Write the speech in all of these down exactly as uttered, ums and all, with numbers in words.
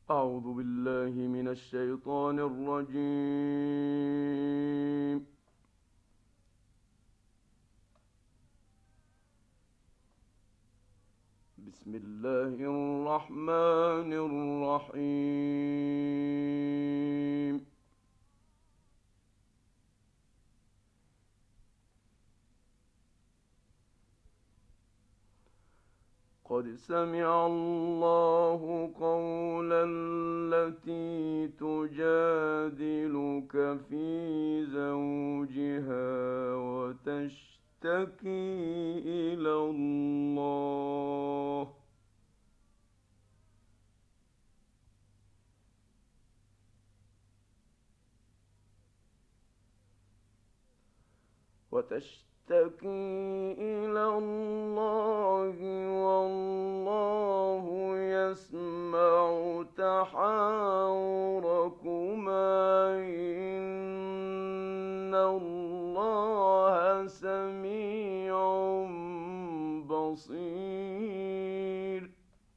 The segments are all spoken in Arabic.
أعوذ بالله من الشيطان الرجيم. بسم الله الرحمن الرحيم. قد سمع الله قول التي تجادلك في زوجها وتشتكي إلى الله وتشتكي إلى الله والله يسمع تحاوركما إن الله سميع بصير.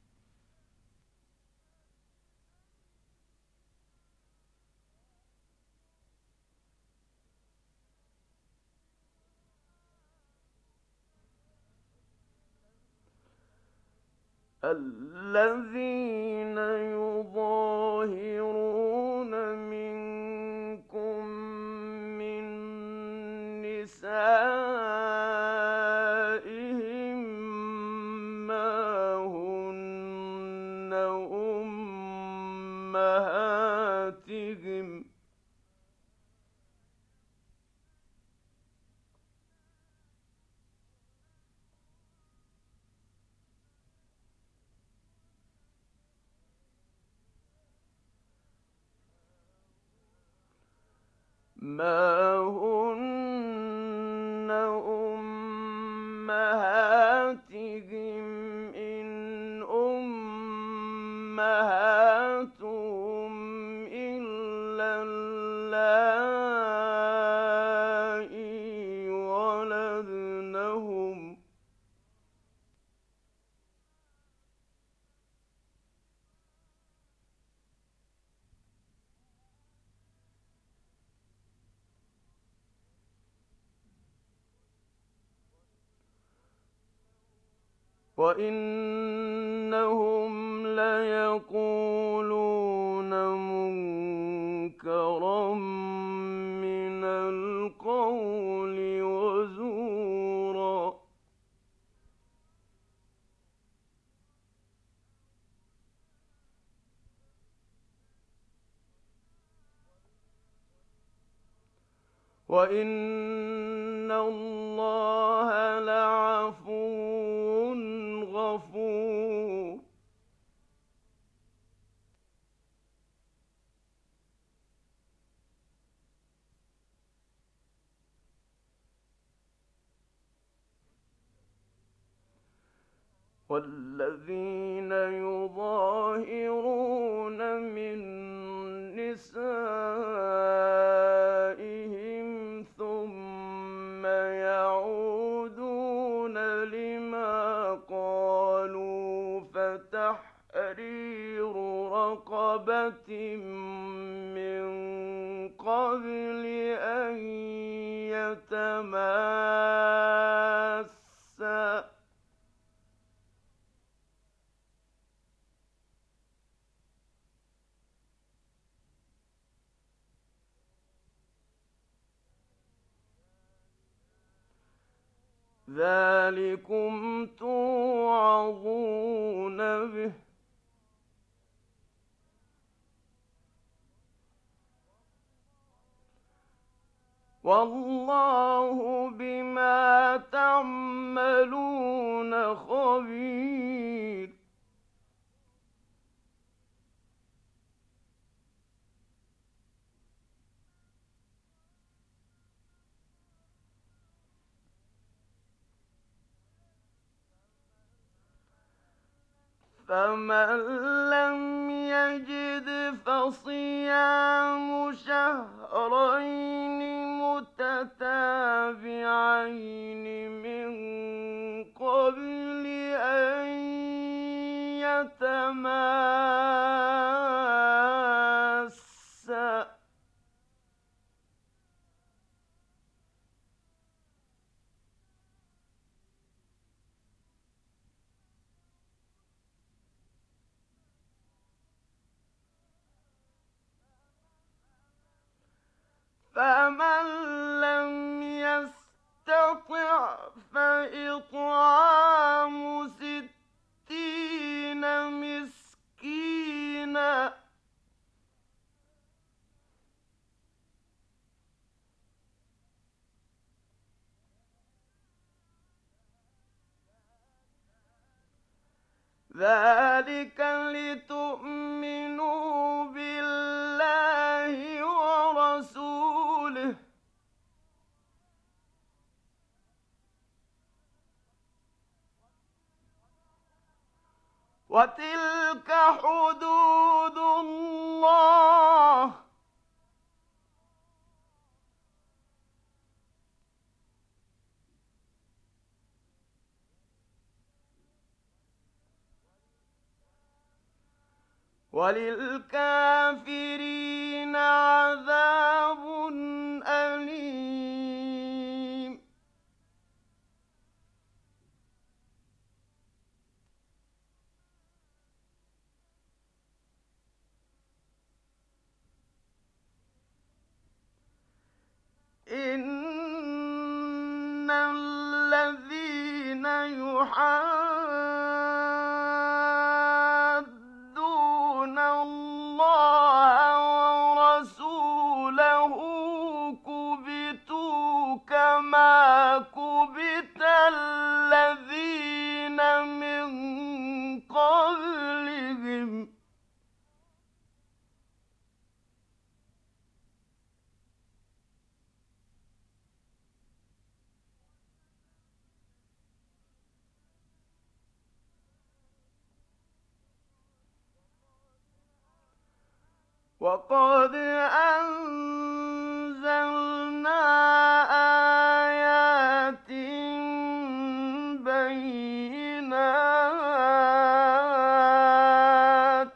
الذين يظاهرون منكم من نسائهم ما هن أمهاتهم ما هن أمهاتهم إن أمهاتهم إلا اللائي ولدنهم وإنهم ليقولون منكرا من القول وزورا. وإن الله لعفو غفور. والذين يظاهرون من نسائهم ثم يعودون لما قالوا فتحرير رقبة من قبل أن يتماسا ذلكم توعظون به والله بما تعملون خبير. فمن لم يجد فصيام شهرين متتابعين من قبل أن يتماسا فمن لم يستطع فإطعام ستين مسكينا ذلك لتؤمنوا بالله ورسوله وتلك حدود الله وللكافرين عذاب أليم إن الذين يحادون الله ورسوله كبتوا كما كبت الذين من قبلهم وقد أنزلنا آيات بينات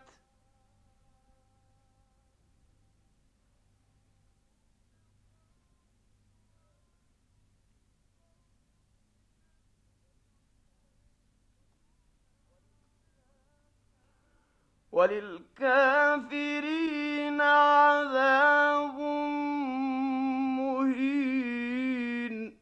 وللكافرين عذاب مهين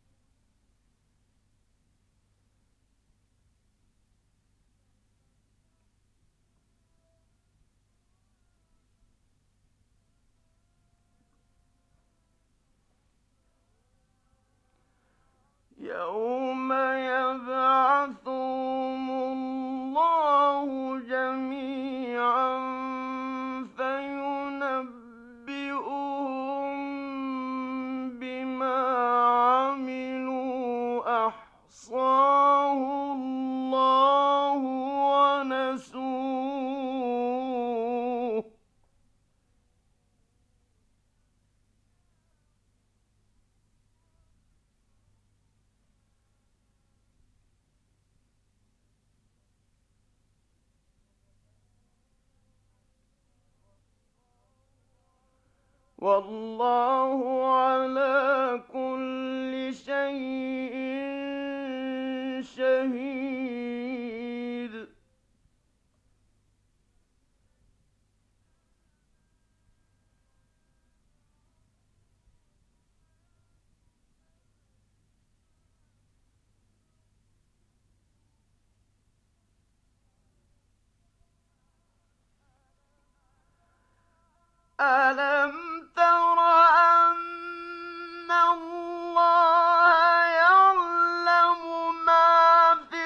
يوم يبعثهم الله جميعا فينبئهم بما عملوا أحصاه الله ونسوه والله على كل شيء شهيد ألم تر أن الله يعلم ما في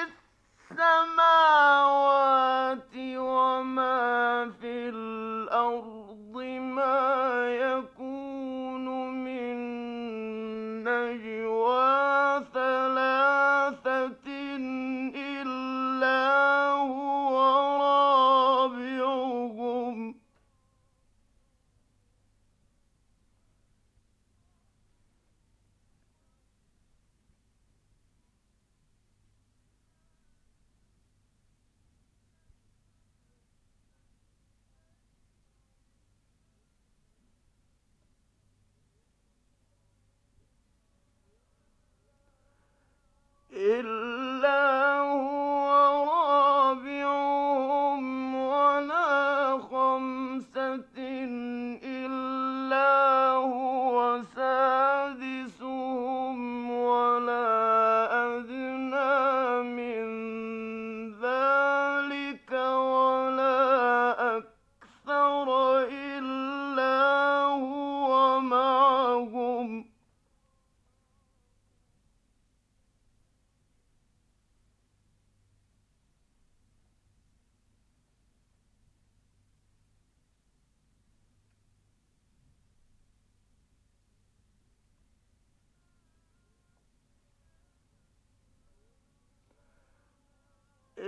السماوات وما في الأرض ما يكون من نجوى ثلاثة إلا هو رابعهم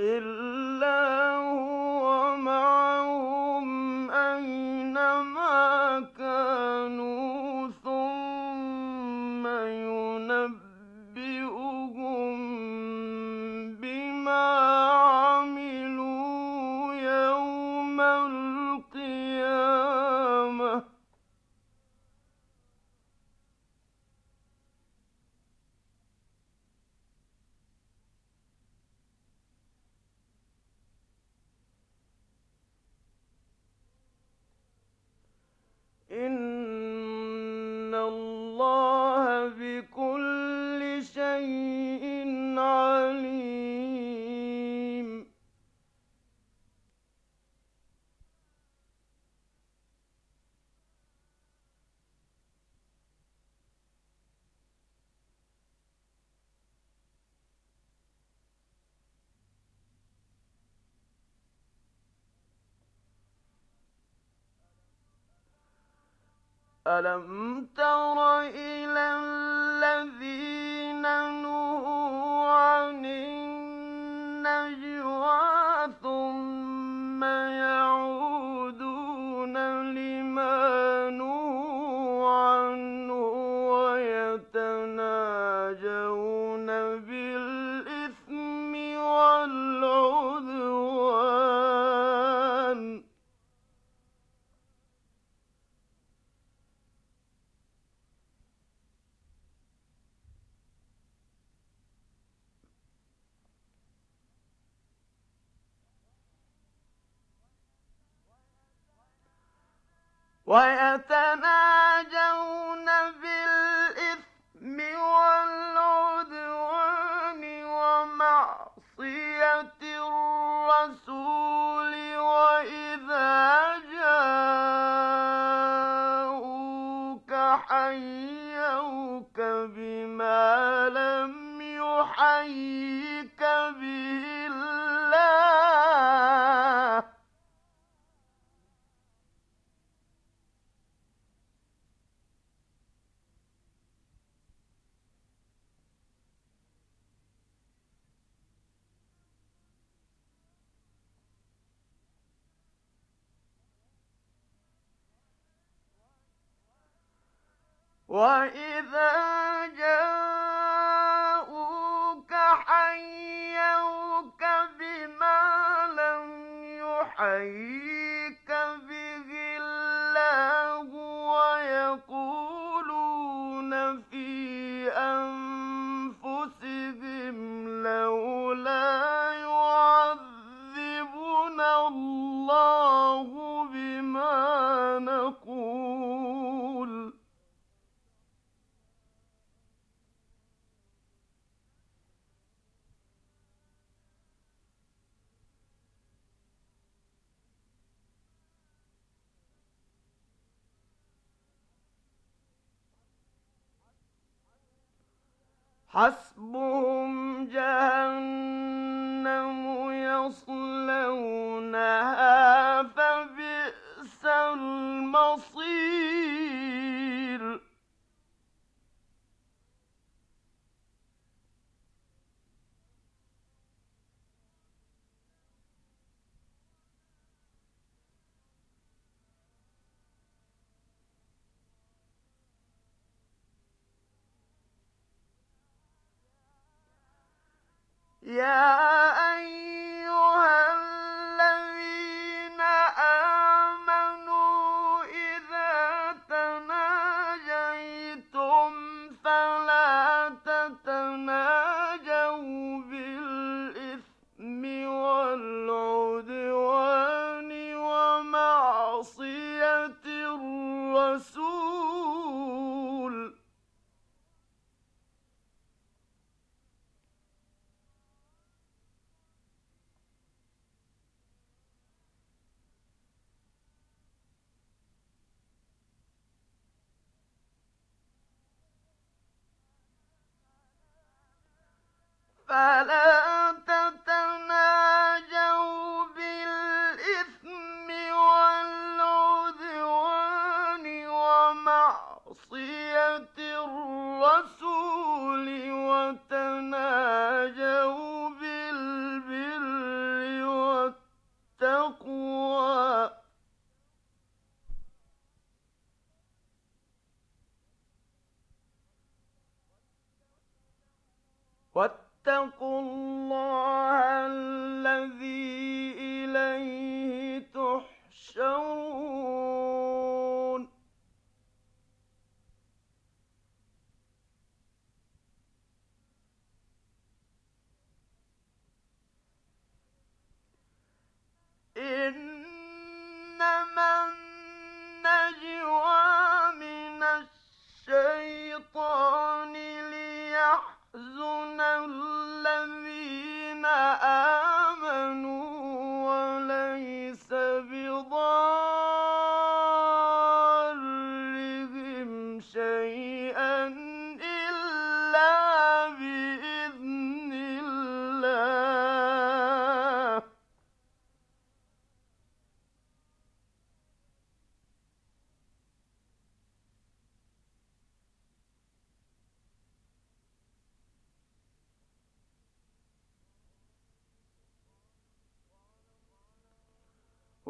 إلا هو معهم أينما كانوا ثم ينبئهم بما عملوا يوم القيامة. إن الله بكل شيء عليم. ألم تر إلى الذين نهوا عن النجوى ثم يعودون لما نهوا عنه ويتناجون بالإثم والعدوان ويتناجون بالإثم والعدوان ومعصية الرسول وإذا جاءوك حيوك بما لم يحيك به الله وإذا جاءوك حيوك بما لم يحيك به الله ويقولون في أنفسهم لولا يعذبنا الله بما نقول حسبهم جهنم يصلونها فبئس المصير. يا أيها الذين آمنوا إذا تناجيتم فلا تتناجوا بالإثم والعدوان ومعصية الرسول فلا تتناجوا بالإثم والعدوان ومعصية الرسول وتناجوا بالبر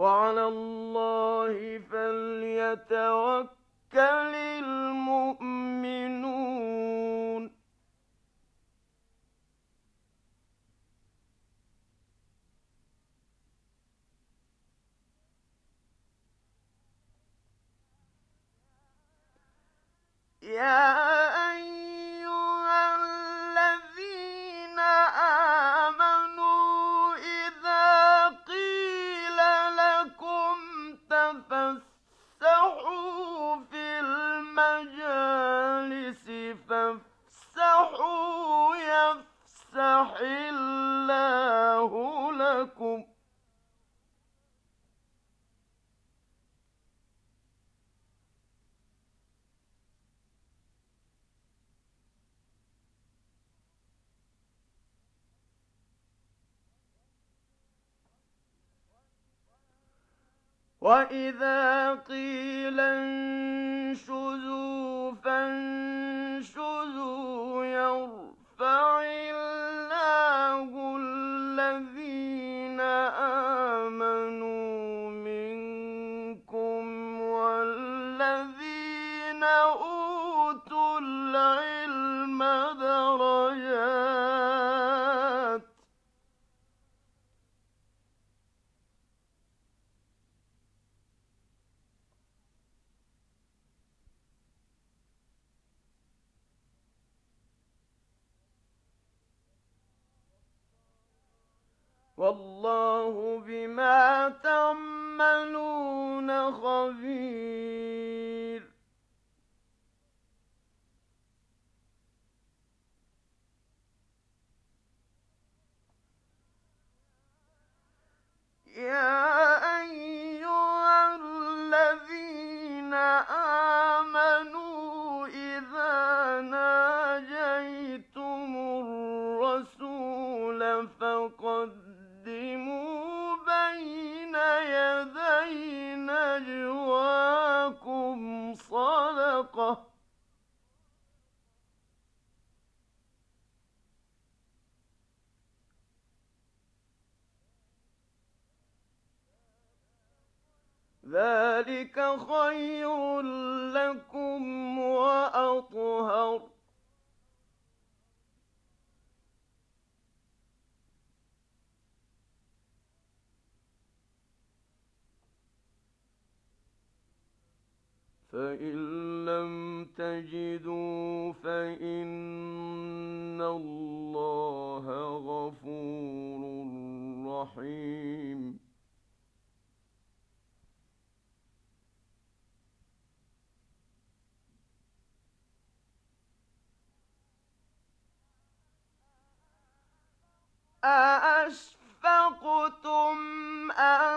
وعلى الله فليتوكل المؤمنون يا أيها الذين آمنوا إذا قيل لكم تفسحوا في المجالس فافسحوا يفسح الله لكم وإذا قيل انشزوا فانشزوا يرفع الله الذين آمنوا منكم والذين أوتوا العلم درجات والله بما تعملون خبير يا أيها الذين آمنوا إذا ناجيتم الرسول فقدموا بين يدي نجواكم صدقة ذلك خير لكم وأطهر فإن لم تجدوا فإن الله غفور رحيم أأشفقتم أن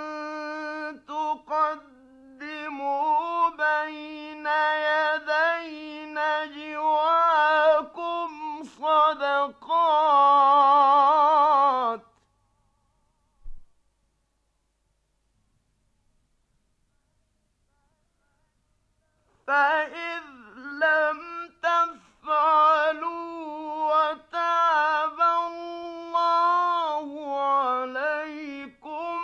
تقدموا بين يدي نجواكم صدقات فإذ لم تفعلوا وتاب الله عليكم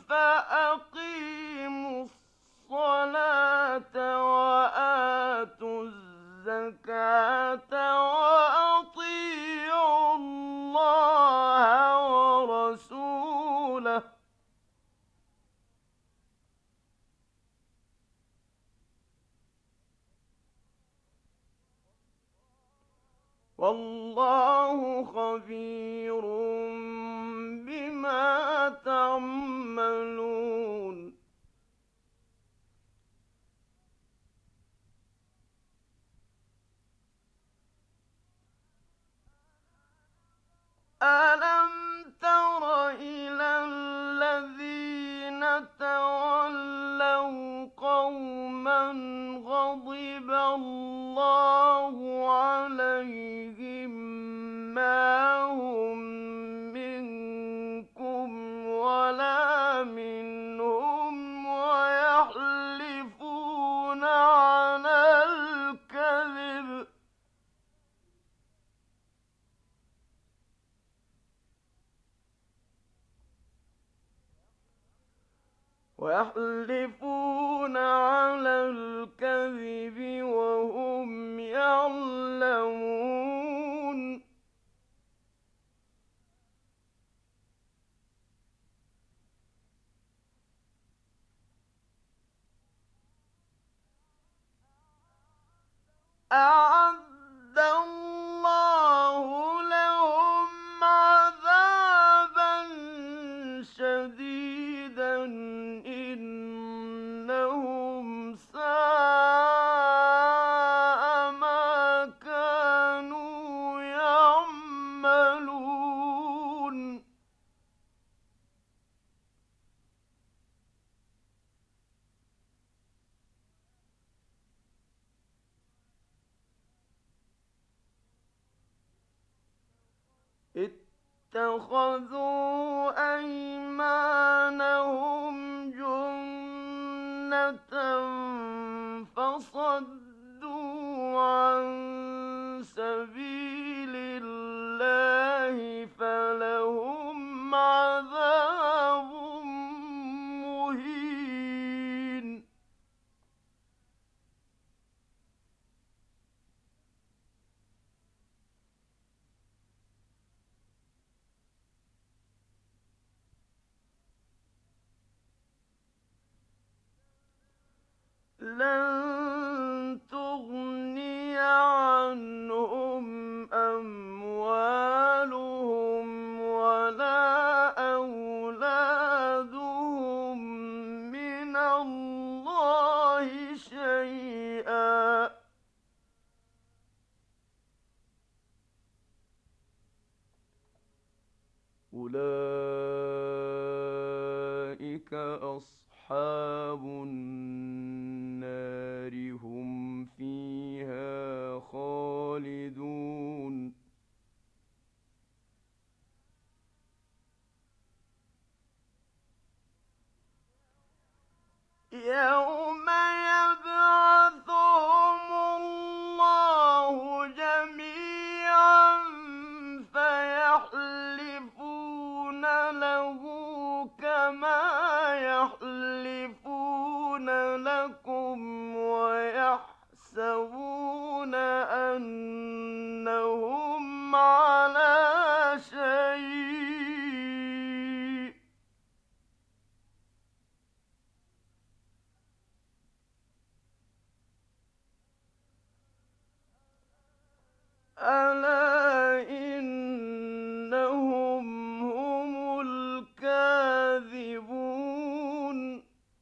فأقيموا الصلاة وآتوا الزكاة وأطيعوا الله ورسوله والله خبير بما تعملون ألم تر إلى الذين تولوا قوما غضب الله عليهم ما هم ويحلفون على الكذب وهم يعلمون أعد الله لهم عذابا شديدا إنهم ساء ما كانوا يعملون اتخذوا أيمانهم جنة فصدوا عن سبيل الله فلهم عذاب مهين لن تغني عنهم أموالهم ولا أولادهم من الله شيئا أولئك أصحاب النار هم فيها خالدون يوم يبعثهم الله جميعا فيحلفون له كما يحلفون لكم ويحسبون أنهم على شيء ألا إنهم هم الكاذبون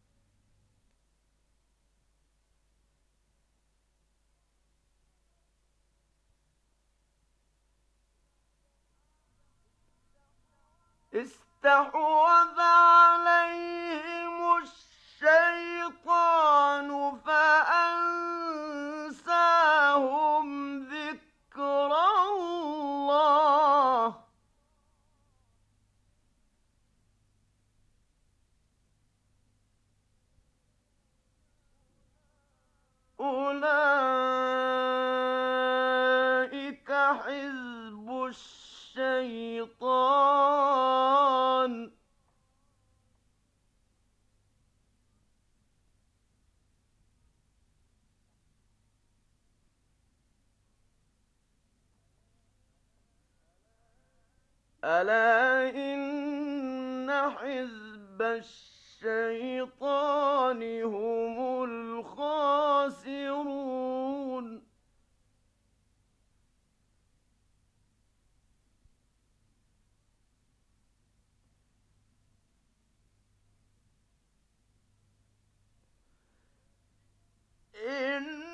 استحوذ عليهم الشيطان فأنساهم ذكر الله أولئك حزب الشيطان ألا إن حزب الشيطان هم الخاسرون إن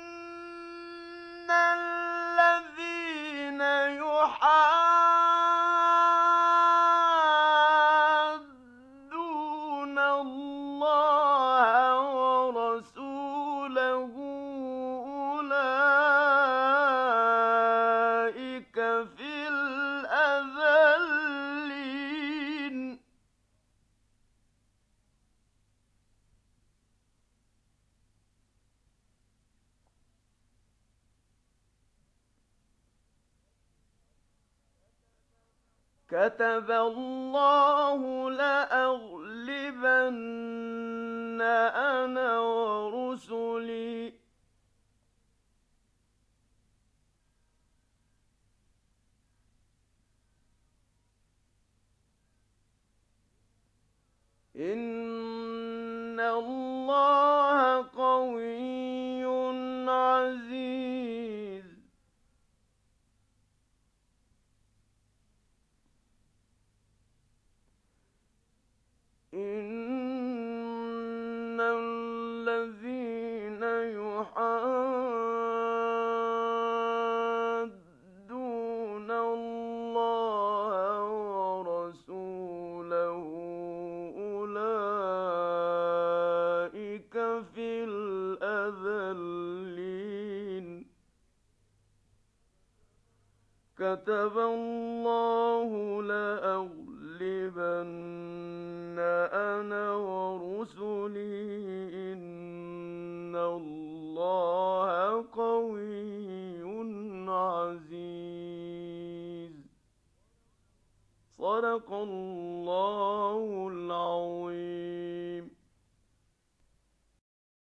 الذين يحادون الله ورسوله أولئك في الأذلين كتب الله لأغلبن أنا ورسلي إن الله قوي عزيز إن الذين يحادون الله ورسوله أولئك في الأذلين كتب الله لأغلبن أنا ورسلي إن الله قوي عزيز صدق الله العظيم.